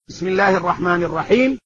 بسم الله الرحمن الرحيم.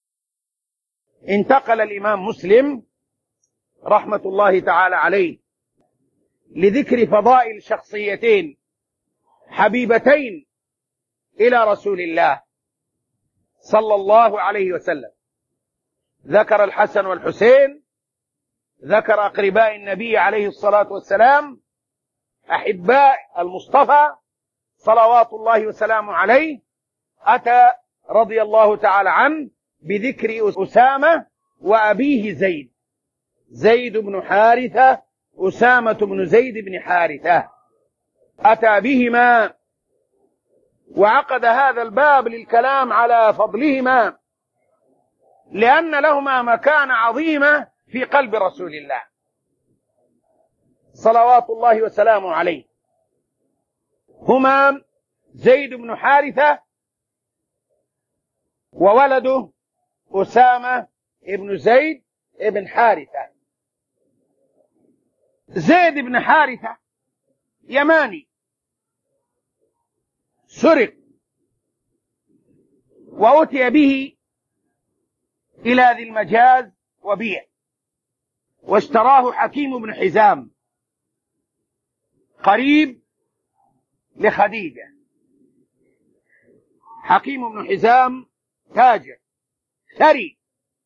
انتقل الإمام مسلم رحمة الله تعالى عليه لذكر فضائل شخصيتين حبيبتين إلى رسول الله صلى الله عليه وسلم. ذكر الحسن والحسين، ذكر أقرباء النبي عليه الصلاة والسلام، أحباء المصطفى صلوات الله وسلامه عليه. أتى رضي الله تعالى عنه بذكر أسامة وأبيه زيد بن حارثة، أسامة بن زيد بن حارثة، أتى بهما وعقد هذا الباب للكلام على فضلهما لأن لهما مكانة عظيمة في قلب رسول الله صلوات الله وسلامه عليه. هما زيد بن حارثة وولده أسامة بن زيد بن حارثة. زيد بن حارثة يماني، سرق وأتي به إلى ذي المجاز وبيع، واشتراه حكيم بن حزام قريب لخديجة. حكيم بن حزام تاجر ثري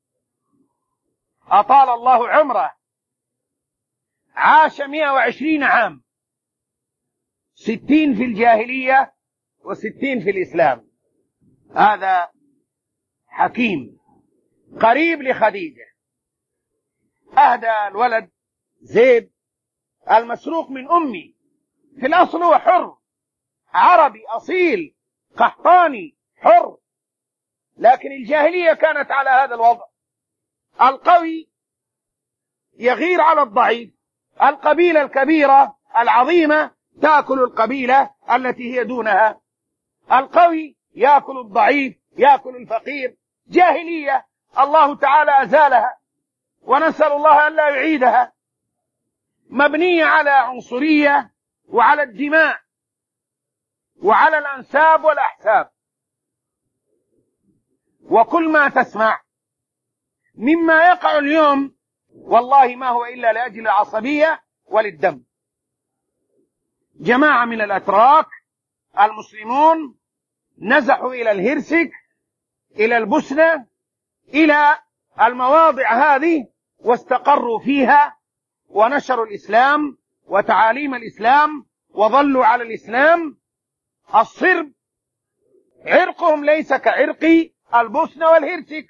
أطال الله عمره، عاش 120 عام، 60 في الجاهلية و60 في الإسلام. هذا حكيم قريب لخديجة. أهدى الولد زيد المسروق من أمي، في الأصل هو حر عربي أصيل قحطاني حر، لكن الجاهلية كانت على هذا الوضع. القوي يغير على الضعيف، القبيلة الكبيرة العظيمة تأكل القبيلة التي هي دونها، القوي يأكل الضعيف، يأكل الفقير. جاهلية الله تعالى أزالها، ونسأل الله أن لا يعيدها، مبنية على عنصرية وعلى الدماء وعلى الأنساب والأحساب. وكل ما تسمع مما يقع اليوم والله ما هو إلا لأجل العصبية وللدم. جماعة من الأتراك المسلمون نزحوا إلى الهرسك، إلى البوسنة، إلى المواضع هذه، واستقروا فيها ونشروا الإسلام وتعاليم الإسلام وظلوا على الإسلام. الصرب عرقهم ليس كعرق البوسنة والهرسك.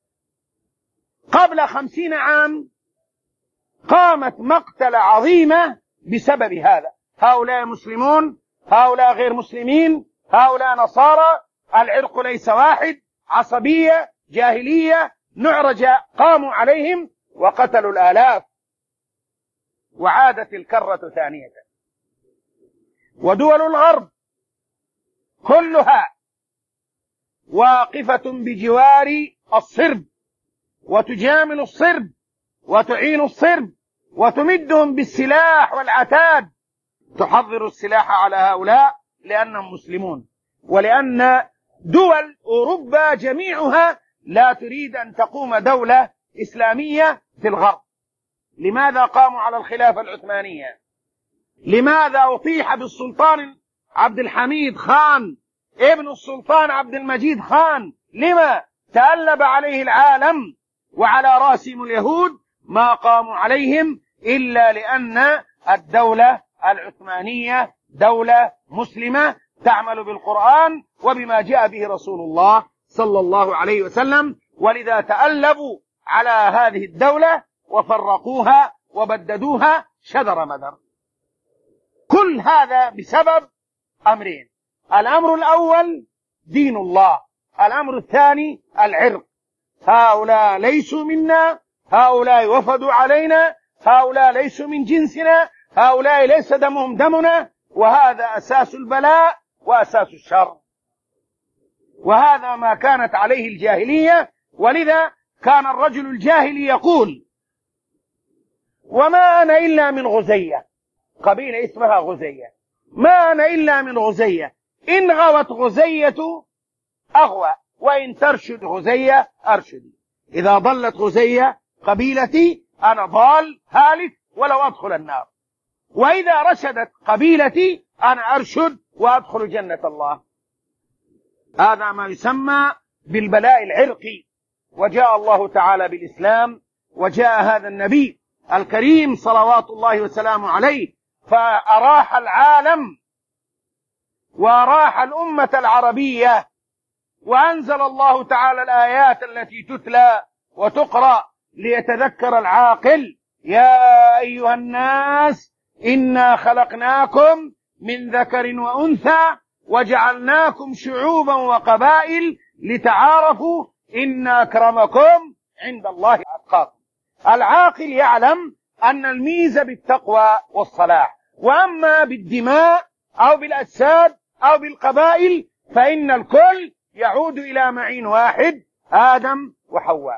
قبل 50 عام قامت مقتلة عظيمة بسبب هذا. هؤلاء مسلمون، هؤلاء غير مسلمين، هؤلاء نصارى، العرق ليس واحد، عصبية جاهلية نعرج قاموا عليهم وقتلوا الآلاف. وعادت الكرة ثانية، ودول الغرب كلها واقفة بجوار الصرب، وتجامل الصرب وتعين الصرب وتمدهم بالسلاح والعتاد. تحضر السلاح على هؤلاء لأنهم مسلمون، ولأن دول أوروبا جميعها لا تريد أن تقوم دولة إسلامية في الغرب. لماذا قاموا على الخلافة العثمانية؟ لماذا أطيح بالسلطان عبد الحميد خان ابن السلطان عبد المجيد خان؟ لما تألب عليه العالم وعلى راسهم اليهود؟ ما قاموا عليهم إلا لأن الدولة العثمانية دولة مسلمة تعمل بالقرآن وبما جاء به رسول الله صلى الله عليه وسلم، ولذا تألبوا على هذه الدولة وفرقوها وبددوها شذر مذر. كل هذا بسبب أمرين: الأمر الأول دين الله، الأمر الثاني العرق. هؤلاء ليسوا منا، هؤلاء وفدوا علينا، هؤلاء ليسوا من جنسنا، هؤلاء ليس دمهم دمنا، وهذا أساس البلاء وأساس الشر. وهذا ما كانت عليه الجاهلية. ولذا كان الرجل الجاهلي يقول: وما أنا إلا من غزية، قبيلة اسمها غزية، ما أنا إلا من غزية، إن غوت غزية أغوى وإن ترشد غزية أرشدي. إذا ضلت غزية قبيلتي أنا ضال هالك ولو أدخل النار، وإذا رشدت قبيلتي أنا أرشد وأدخل جنة الله. هذا ما يسمى بالبلاء العرقي. وجاء الله تعالى بالإسلام، وجاء هذا النبي الكريم صلوات الله وسلامه عليه، فأراح العالم وأراح الأمة العربية، وأنزل الله تعالى الآيات التي تتلى وتقرأ ليتذكر العاقل: يا أيها الناس إنا خلقناكم من ذكر وأنثى وجعلناكم شعوبا وقبائل لتعارفوا إن أكرمكم عند الله أتقاكم. العاقل يعلم أن الميزة بالتقوى والصلاح، وأما بالدماء أو بالأجساد أو بالقبائل فإن الكل يعود إلى معين واحد، آدم وحواء.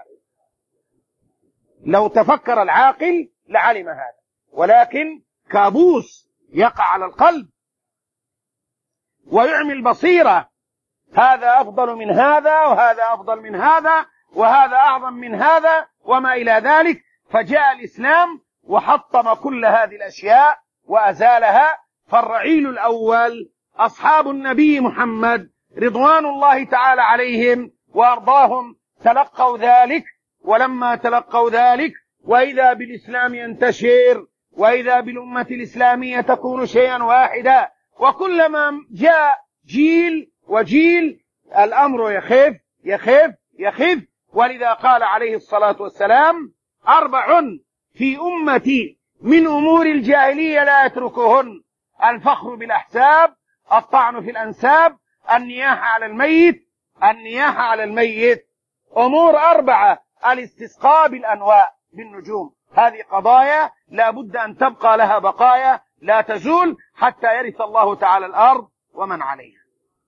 لو تفكر العاقل لعلم هذا، ولكن كابوس يقع على القلب ويعمي البصيرة. هذا أفضل من هذا، وهذا أفضل من هذا، وهذا أعظم من هذا، وما إلى ذلك. فجاء الإسلام وحطم كل هذه الأشياء وأزالها. فالرعيل الأول أصحاب النبي محمد رضوان الله تعالى عليهم وأرضاهم تلقوا ذلك، ولما تلقوا ذلك وإذا بالإسلام ينتشر، وإذا بالأمة الإسلامية تكون شيئا واحدا، وكلما جاء جيل وجيل الأمر يخف يخف يخف. ولذا قال عليه الصلاة والسلام: 4 في أمتي من أمور الجاهلية لا يتركهن: الفخر بالأحساب، الطعن في الأنساب، النياحة على الميت. أمور 4: الاستسقاء بالأنواء بالنجوم. هذه قضايا لا بد أن تبقى لها بقايا لا تزول حتى يرث الله تعالى الأرض ومن عليها.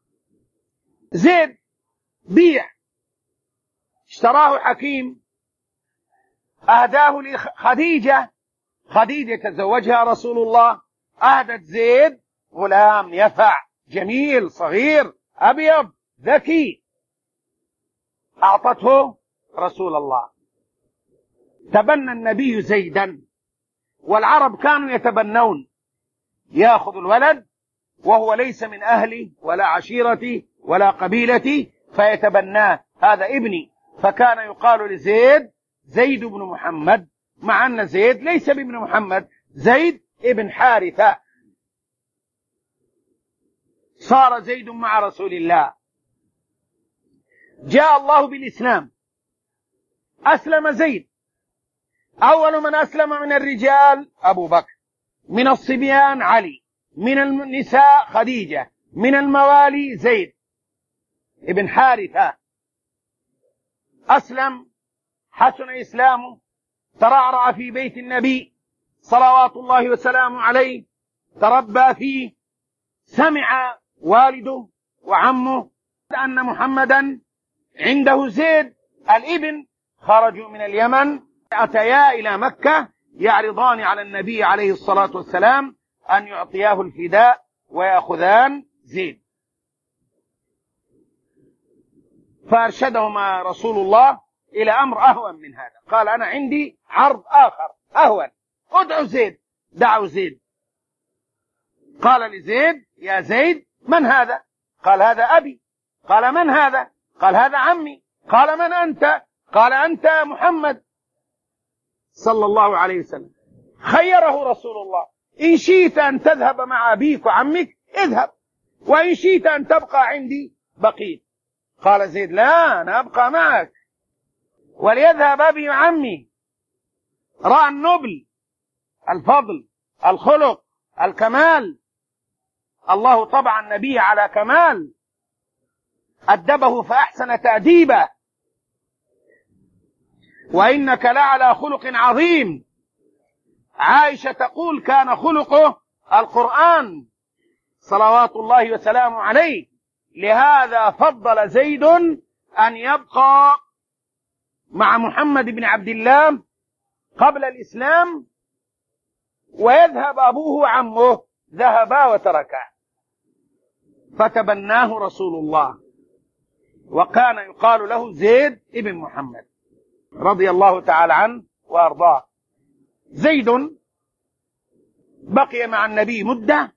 زيد بيع، اشتراه حكيم، أهداه لخديجة. خديجة تزوجها رسول الله، أهدت زيد غلام يفع جميل صغير أبيض ذكي، أعطته رسول الله. تبنى النبي زيدا، والعرب كانوا يتبنون، يأخذ الولد وهو ليس من أهلي ولا عشيرتي ولا قبيلتي فيتبناه: هذا ابني. فكان يقال لزيد زيد بن محمد، مع أن زيد ليس بابن محمد، زيد ابن حارثة. صار زيد مع رسول الله. جاء الله بالإسلام، أسلم زيد. أول من أسلم من الرجال أبو بكر، من الصبيان علي، من النساء خديجة، من الموالي زيد ابن حارثة. أسلم، حسن إسلامه، ترعرع في بيت النبي صلوات الله وسلامه عليه، تربى فيه. سمع والده وعمه أن محمدا عنده زيد الابن، خرجوا من اليمن أتيا إلى مكة يعرضان على النبي عليه الصلاة والسلام أن يعطياه الفداء ويأخذان زيد. فأرشدهما رسول الله إلى أمر أهون من هذا. قال: أنا عندي عرض آخر أهون، ادعوا زيد. دعوا زيد. قال لزيد: يا زيد، من هذا؟ قال: هذا أبي. قال: من هذا؟ قال: هذا عمي. قال: من أنت؟ قال: أنت محمد صلى الله عليه وسلم. خيره رسول الله: إن شئت أن تذهب مع أبيك وعمك اذهب، وإن شئت أن تبقى عندي بقيت. قال زيد: لا، أنا أبقى معك، وليذهب أبي وعمي. رأى النبل، الفضل، الخلق، الكمال. الله طبع النبي على كمال، أدبه فأحسن تأديبه: وإنك لعلى خلق عظيم. عائشة تقول: كان خلقه القرآن صلوات الله وسلامه عليه. لهذا فضل زيد أن يبقى مع محمد بن عبد الله قبل الإسلام، ويذهب أبوه وعمه، ذهبا وتركا. فتبناه رسول الله. وكان يقال له زيد ابن محمد رضي الله تعالى عنه وأرضاه. زيد بقي مع النبي مدة،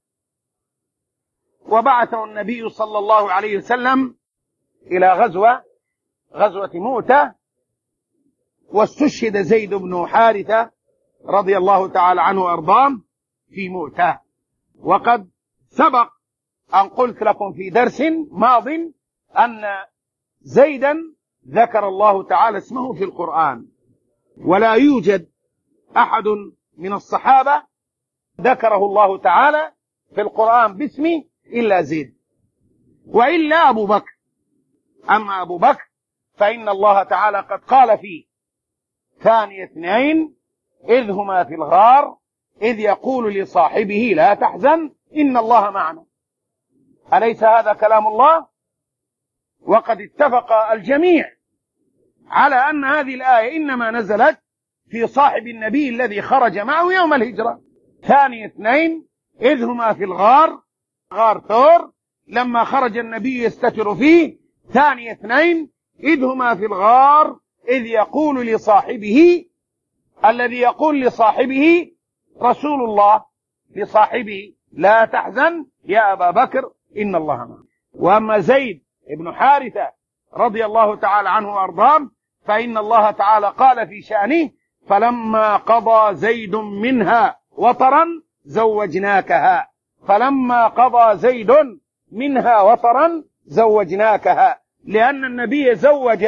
وبعثه النبي صلى الله عليه وسلم إلى غزوة مؤتة، واستشهد زيد بن حارثة رضي الله تعالى عنه وأرضاه في مؤتة. وقد سبق أن قلت لكم في درس ماض أن زيدا ذكر الله تعالى اسمه في القرآن، ولا يوجد أحد من الصحابة ذكره الله تعالى في القرآن باسمه إلا زيد، وإلا أبو بكر. أما أبو بكر فإن الله تعالى قد قال فيه: ثاني اثنين إذ هما في الغار إذ يقول لصاحبه لا تحزن إن الله معنا. أليس هذا كلام الله؟ وقد اتفق الجميع على أن هذه الآية إنما نزلت في صاحب النبي الذي خرج معه يوم الهجرة. ثاني اثنين إذ هما في الغار، غار ثور لما خرج النبي يستتر فيه. ثاني اثنين إذ هما في الغار إذ يقول لصاحبه، الذي يقول لصاحبه رسول الله لصاحبه لا تحزن يا أبا بكر إن الله معنا. وأما زيد ابن حارثة رضي الله تعالى عنه وأرضاه فإن الله تعالى قال في شأنه: فلما قضى زيد منها وطرا زوجناكها. فلما قضى زيد منها وطرا زوجناكها، لأن النبي زوج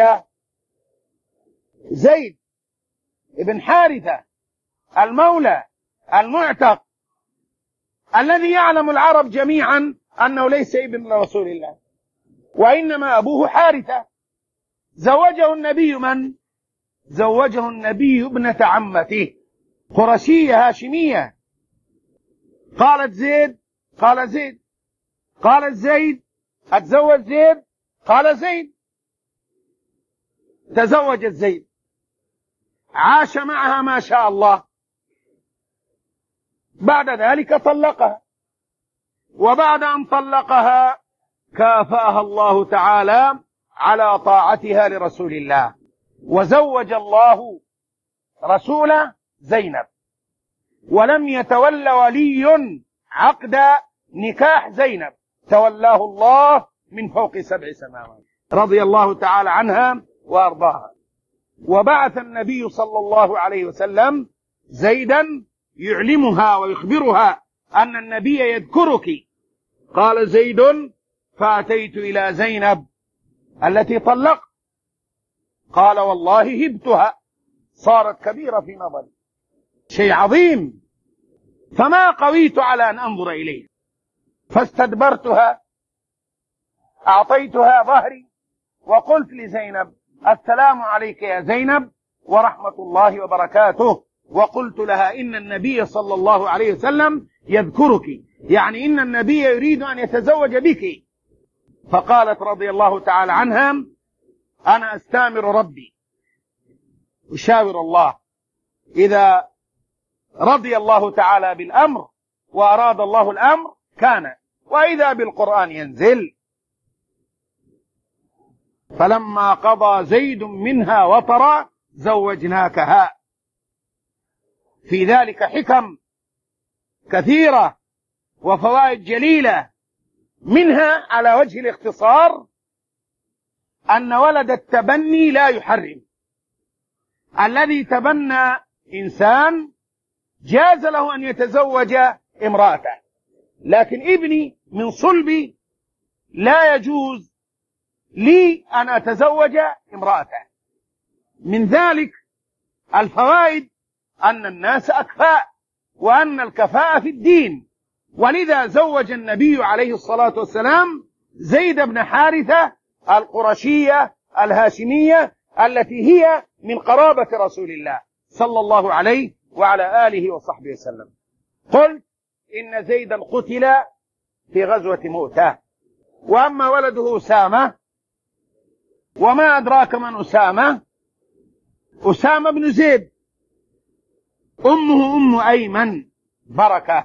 زيد ابن حارثة المولى المعتق الذي يعلم العرب جميعا أنه ليس ابن رسول الله، وإنما أبوه حارثة. زوجه النبي من؟ زوجه النبي ابنة عمته قرشية هاشمية. قالت زيد، قال زيد. قالت زيد، أتزوج زيد؟ قال زيد. تزوجت زيد، عاش معها ما شاء الله. بعد ذلك طلقها، وبعد أن طلقها كافأها الله تعالى على طاعتها لرسول الله، وزوج الله رسول زينب، ولم يتولى ولي عقد نكاح زينب، تولاه الله من فوق 7 سماوات رضي الله تعالى عنها وأرضاها. وبعث النبي صلى الله عليه وسلم زيدا يعلمها ويخبرها أن النبي يذكرك. قال زيد: فأتيت إلى زينب التي طلقت. قال: والله هبتها، صارت كبيرة في نظري، شيء عظيم، فما قويت على أن أنظر إليه، فاستدبرتها، أعطيتها ظهري، وقلت لزينب: السلام عليك يا زينب ورحمة الله وبركاته. وقلت لها: إن النبي صلى الله عليه وسلم يذكرك، يعني إن النبي يريد أن يتزوج بك. فقالت رضي الله تعالى عنها: أنا أستامر ربي، أشاور الله، إذا رضي الله تعالى بالأمر وأراد الله الأمر كان، وإذا بالقرآن ينزل. فلما قضى زيد منها وطرا زوجناكها. في ذلك حكم كثيرة وفوائد جليلة، منها على وجه الاختصار أن ولد التبني لا يحرم. الذي تبنى إنسان جاز له أن يتزوج امرأته، لكن ابني من صلبي لا يجوز لي أن أتزوج امرأته. من ذلك الفوائد أن الناس أكفاء، وأن الكفاءة في الدين، ولذا زوج النبي عليه الصلاة والسلام زيد بن حارثة القرشية الهاشمية التي هي من قرابة رسول الله صلى الله عليه وعلى آله وصحبه وسلم. قلت إن زيدا قتل في غزوة مؤتة. وأما ولده أسامة، وما أدراك من أسامة؟ أسامة بن زيد، أمه أم أيمن بركة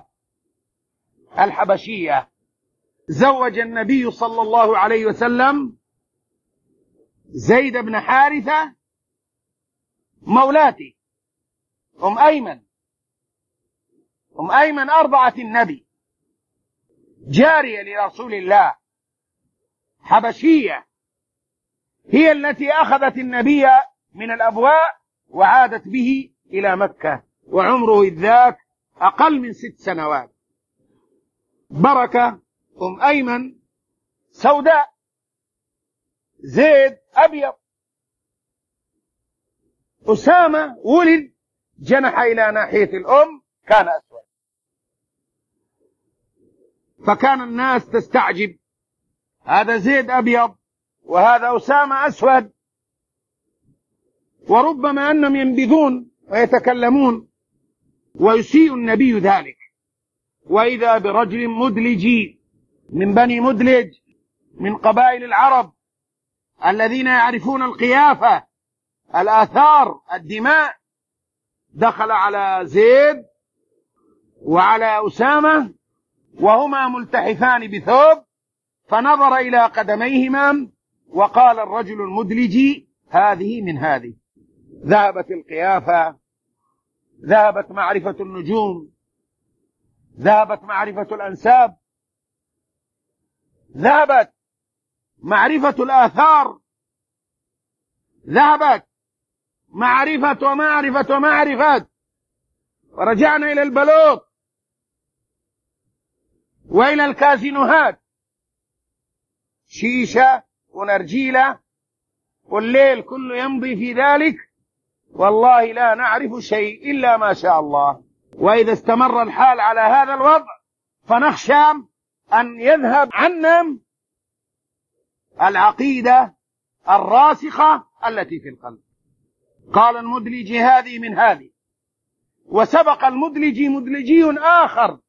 الحبشية. زوج النبي صلى الله عليه وسلم زيد بن حارثة مولاته أم أيمن. أم أيمن أرضعت النبي، جارية لرسول الله، حبشية، هي التي أخذت النبي من الأبواء وعادت به إلى مكة، وعمره إذ ذاك أقل من 6 سنوات. بركة أم أيمن سوداء، زيد أبيض. أسامة ولد جنح إلى ناحية الأم، كان أسود، فكان الناس تستعجب، هذا زيد أبيض وهذا أسامة أسود، وربما أنهم ينبذون ويتكلمون، ويسيء النبي ذلك، وإذا برجل مدلج من بني مدلج من قبائل العرب الذين يعرفون القيافة، الآثار، الدماء، دخل على زيد وعلى أسامة وهما ملتحفان بثوب، فنظر إلى قدميهما وقال الرجل المدلجي: هذه من هذه. ذهبت القيافة، ذهبت معرفة النجوم، ذهبت معرفة الأنساب، ذهبت معرفة الآثار، ذهبت معرفة ومعرفة ومعرفة، ورجعنا إلى البلوط وإلى الكازينوهات، شيشة ونرجيلة، والليل كله يمضي في ذلك، والله لا نعرف شيء إلا ما شاء الله. وإذا استمر الحال على هذا الوضع فنخشى أن يذهب عنا العقيدة الراسخة التي في القلب. قال المدلجي: هذه من هذه. وسبق المدلجي مدلجي آخر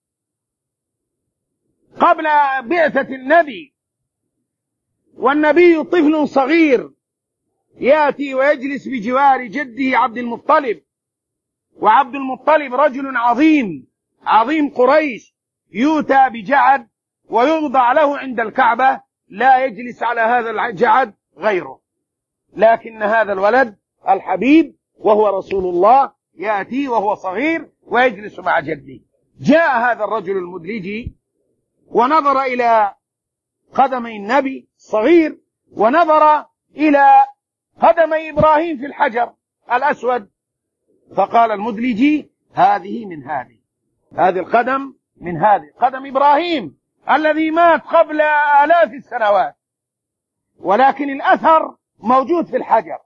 قبل بعثة النبي، والنبي طفل صغير يأتي ويجلس بجوار جده عبد المطلب، وعبد المطلب رجل عظيم عظيم قريش، يؤتى بجعد ويوضع له عند الكعبة، لا يجلس على هذا الجعد غيره، لكن هذا الولد الحبيب وهو رسول الله يأتي وهو صغير ويجلس مع جده. جاء هذا الرجل المدلجي ونظر إلى قدمي النبي الصغير، ونظر إلى قدمي إبراهيم في الحجر الأسود، فقال المدلجي: هذه من هذه، هذه القدم من هذه، قدم إبراهيم الذي مات قبل آلاف السنوات، ولكن الأثر موجود في الحجر،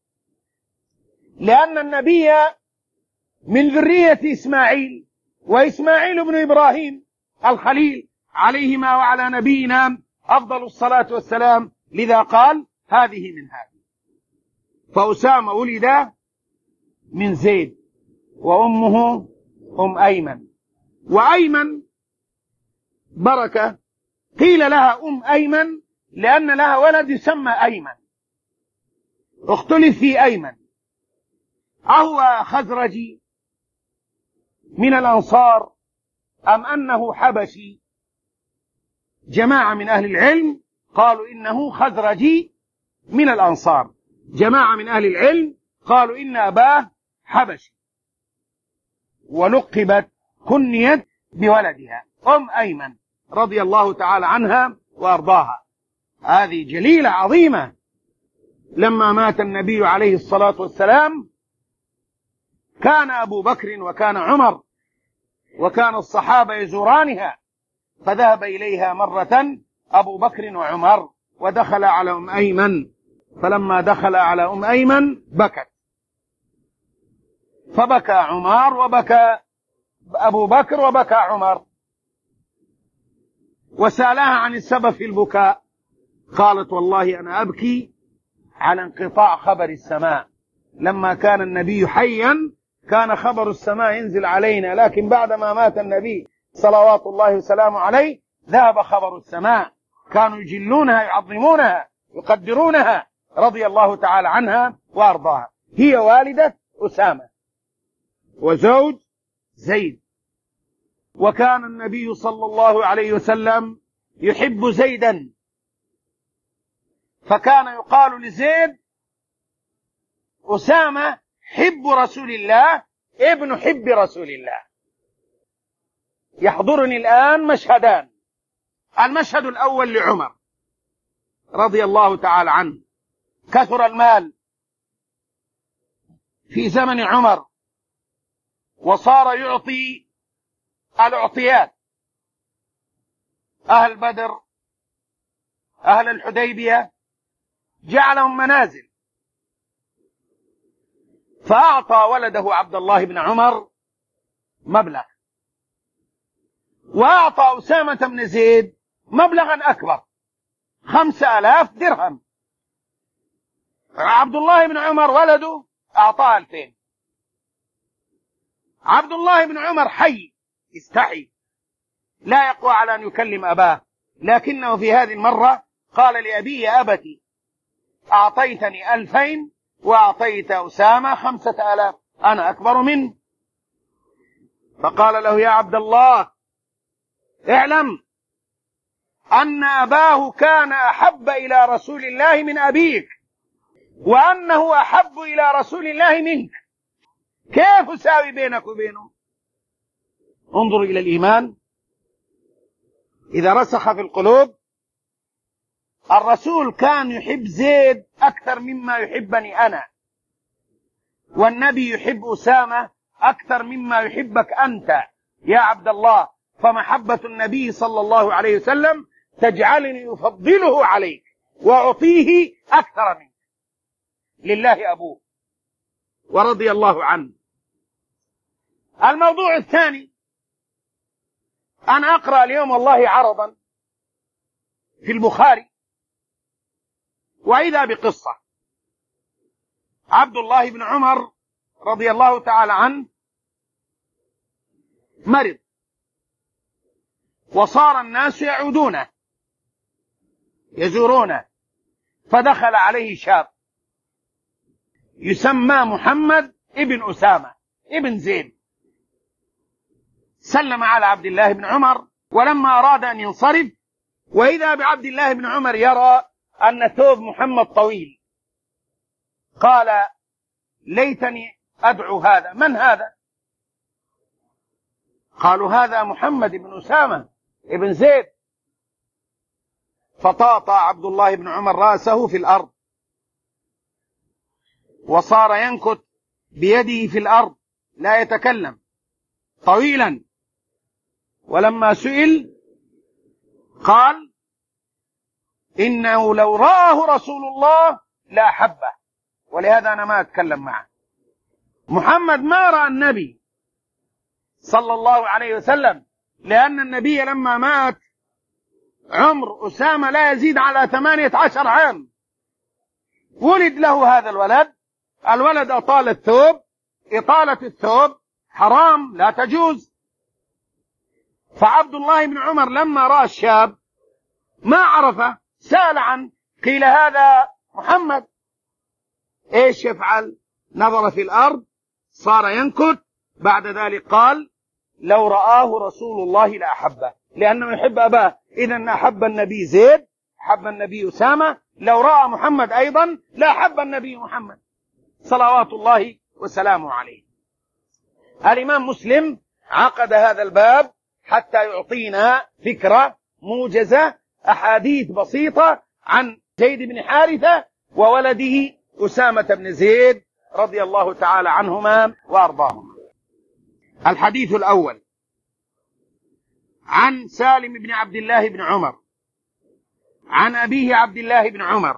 لأن النبي من ذرية إسماعيل، وإسماعيل بن إبراهيم الخليل عليهما وعلى نبينا أفضل الصلاة والسلام، لذا قال: هذه من هذه. فأسامة ولد من زيد، وأمه أم أيمن. وأيمن بركة قيل لها أم أيمن لأن لها ولد يسمى أيمن. اختلف في أيمن، أهو خزرجي من الأنصار أم أنه حبشي؟ جماعة من أهل العلم قالوا إنه خزرجي من الأنصار، جماعة من أهل العلم قالوا إن أباه حبشي، ولقبت كنيت بولدها أم أيمن رضي الله تعالى عنها وأرضاها. هذه جليلة عظيمة. لما مات النبي عليه الصلاة والسلام كان أبو بكر وكان عمر وكان الصحابة يزورانها، فذهب إليها مرة أبو بكر وعمر ودخل على أم أيمن، فلما دخل على أم أيمن بكت، فبكى عمر وبكى أبو بكر وبكى عمر، وسألها عن السبب في البكاء، قالت: والله أنا أبكي على انقطاع خبر السماء. لما كان النبي حيا كان خبر السماء ينزل علينا، لكن بعدما مات النبي صلوات الله وسلامه عليه ذهب خبر السماء، كانوا يجلونها يعظمونها يقدرونها رضي الله تعالى عنها وأرضاها. هي والدة أسامة وزوج زيد. وكان النبي صلى الله عليه وسلم يحب زيدا، فكان يقال لزيد: أسامة حب رسول الله ابن حب رسول الله. يحضرني الآن مشهدان. المشهد الأول لعمر رضي الله تعالى عنه. كثر المال في زمن عمر، وصار يعطي الأعطيات: أهل بدر، أهل الحديبية، جعلهم منازل. فأعطى ولده عبد الله بن عمر مبلغ، وأعطى أسامة بن زيد مبلغا أكبر، 5000 درهم. عبد الله بن عمر ولده أعطاه 2000. عبد الله بن عمر حي، يستحي، لا يقوى على أن يكلم أباه، لكنه في هذه المرة قال لأبيه: يا أبتي، أعطيتني 2000 وأعطيت أسامة 5000، أنا أكبر منه. فقال له: يا عبد الله، اعلم أن أباه كان أحب إلى رسول الله من أبيك، وأنه أحب إلى رسول الله منك، كيف أساوي بينك وبينه؟ انظر إلى الإيمان إذا رسخ في القلوب. الرسول كان يحب زيد أكثر مما يحبني أنا، والنبي يحب أسامة أكثر مما يحبك أنت يا عبد الله. فمحبة النبي صلى الله عليه وسلم تجعلني أفضله عليك وأعطيه أكثر منك. لله أبوه ورضي الله عنه. الموضوع الثاني، أنا أقرأ اليوم والله عرضا في البخاري، وإذا بقصة: عبد الله بن عمر رضي الله تعالى عنه مرض، وصار الناس يعودونه يزورونه، فدخل عليه شاب يسمى محمد ابن أسامة ابن زيد. سلم على عبد الله بن عمر، ولما أراد أن ينصرف وإذا بعبد الله بن عمر يرى أن ثوب محمد طويل، قال: ليتني أدعو هذا. من هذا؟ قالوا: هذا محمد بن أسامة ابن زيد. فطاطا عبد الله بن عمر رأسه في الأرض، وصار ينكت بيده في الأرض لا يتكلم طويلا. ولما سئل قال: إنه لو رآه رسول الله لأحبه، ولهذا أنا ما أتكلم معه. محمد ما رأى النبي صلى الله عليه وسلم، لأن النبي لما مات عمر أسامة لا يزيد على 18 عام، ولد له هذا الولد أطال الثوب. إطالة الثوب حرام، لا تجوز. فعبد الله بن عمر لما رأى الشاب ما عرفه، سأل عنه، قيل: هذا محمد. ايش يفعل؟ نظر في الأرض، صار ينكت. بعد ذلك قال: لو رآه رسول الله لأحبه، لأنه يحب أباه. إذن أحب النبي زيد، أحب النبي أسامة. لو رأى محمد أيضا لأحب النبي محمد صلوات الله وسلامه عليه. الإمام مسلم عقد هذا الباب حتى يعطينا فكرة موجزة، أحاديث بسيطة عن زيد بن حارثة وولده أسامة بن زيد رضي الله تعالى عنهما وأرضاهما. الحديث الأول عن سالم بن عبد الله بن عمر عن أبيه عبد الله بن عمر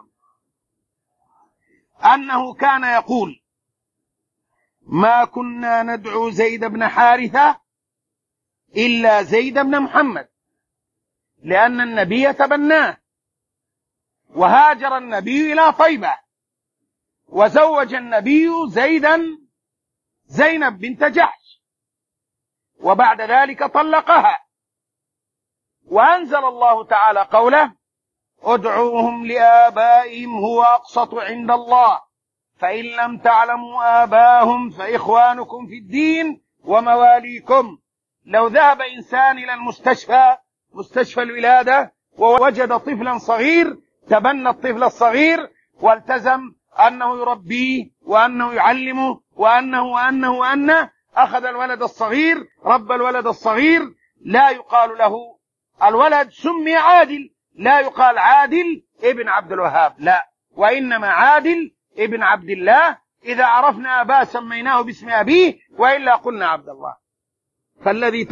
أنه كان يقول: ما كنا ندعو زيد بن حارثة إلا زيد بن محمد، لأن النبي تبناه، وهاجر النبي إلى طيبة، وزوج النبي زينب بنت جحش، وبعد ذلك طلقها، وأنزل الله تعالى قوله: ادعوهم لآبائهم هو أقسط عند الله، فإن لم تعلموا آباءهم فإخوانكم في الدين ومواليكم. لو ذهب إنسان إلى مستشفى الولادة ووجد طفلا صغير تبنى الطفل الصغير والتزم أنه يربيه وأنه يعلمه وأنه أخذ الولد الصغير، ربى الولد الصغير. لا يقال له الولد سمي عادل، لا يقال عادل ابن عبد الوهاب، لا، وإنما عادل ابن عبد الله. إذا عرفنا أباه سميناه باسم أبيه، وإلا قلنا عبد الله. فالذي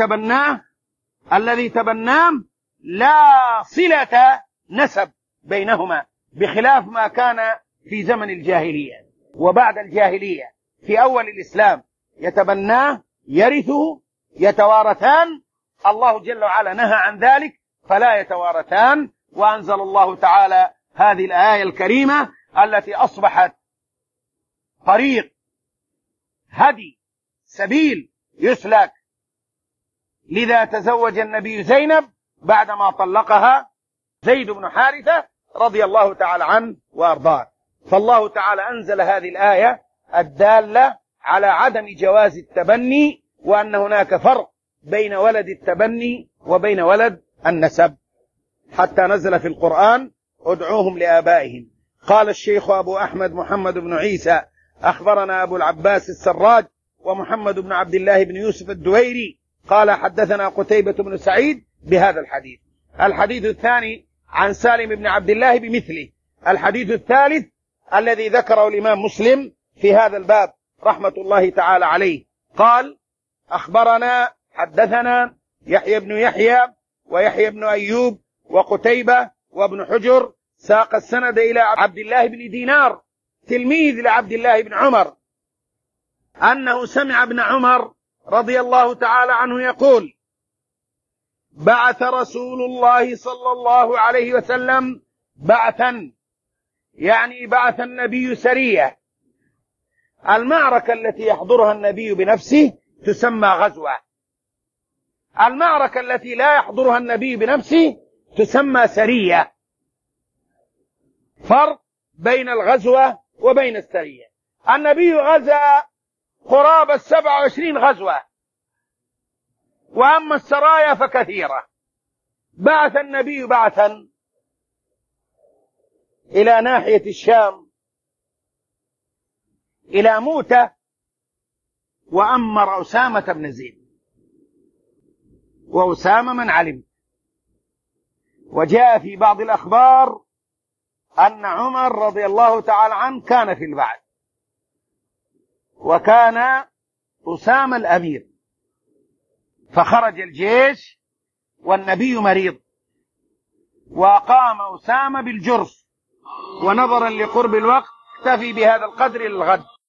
تبناه لا صلة نسب بينهما، بخلاف ما كان في زمن الجاهلية وبعد الجاهلية. في أول الإسلام يتبناه، يرثه، يتوارثان. الله جل وعلا نهى عن ذلك فلا يتوارثان، وأنزل الله تعالى هذه الآية الكريمة التي أصبحت طريق، هدي، سبيل يسلك. لذا تزوج النبي زينب بعدما طلقها زيد بن حارثة رضي الله تعالى عنه وأرضاه. فالله تعالى أنزل هذه الآية الدالة على عدم جواز التبني، وأن هناك فرق بين ولد التبني وبين ولد النسب، حتى نزل في القرآن ادعوهم لآبائهم. قال الشيخ أبو أحمد محمد بن عيسى أخبرنا أبو العباس السراج ومحمد بن عبد الله بن يوسف الدويري قال حدثنا قتيبة بن سعيد بهذا الحديث. الحديث الثاني عن سالم بن عبد الله بمثله. الحديث الثالث الذي ذكره الإمام مسلم في هذا الباب رحمة الله تعالى عليه، قال أخبرنا حدثنا يحيى بن يحيى ويحيى بن أيوب وقتيبة وابن حجر، ساق السند إلى عبد الله بن دينار تلميذ لعبد الله بن عمر أنه سمع ابن عمر رضي الله تعالى عنه يقول بعث رسول الله صلى الله عليه وسلم بعثا، يعني بعث النبي سرية. المعركة التي يحضرها النبي بنفسه تسمى غزوة، المعركة التي لا يحضرها النبي بنفسه تسمى سرية. فرق بين الغزوة وبين السرية. النبي غزا قرابة 27 غزوة، وأما السرايا فكثيرة. بعث النبي بعثا إلى ناحية الشام إلى موتة، وأمر أسامة بن زيد، وأسامة من علم. وجاء في بعض الأخبار أن عمر رضي الله تعالى عنه كان في البعث، وكان أسامة الأمير. فخرج الجيش والنبي مريض، وقام أسامة بالجرف، ونظرا لقرب الوقت اكتفي بهذا القدر للغد.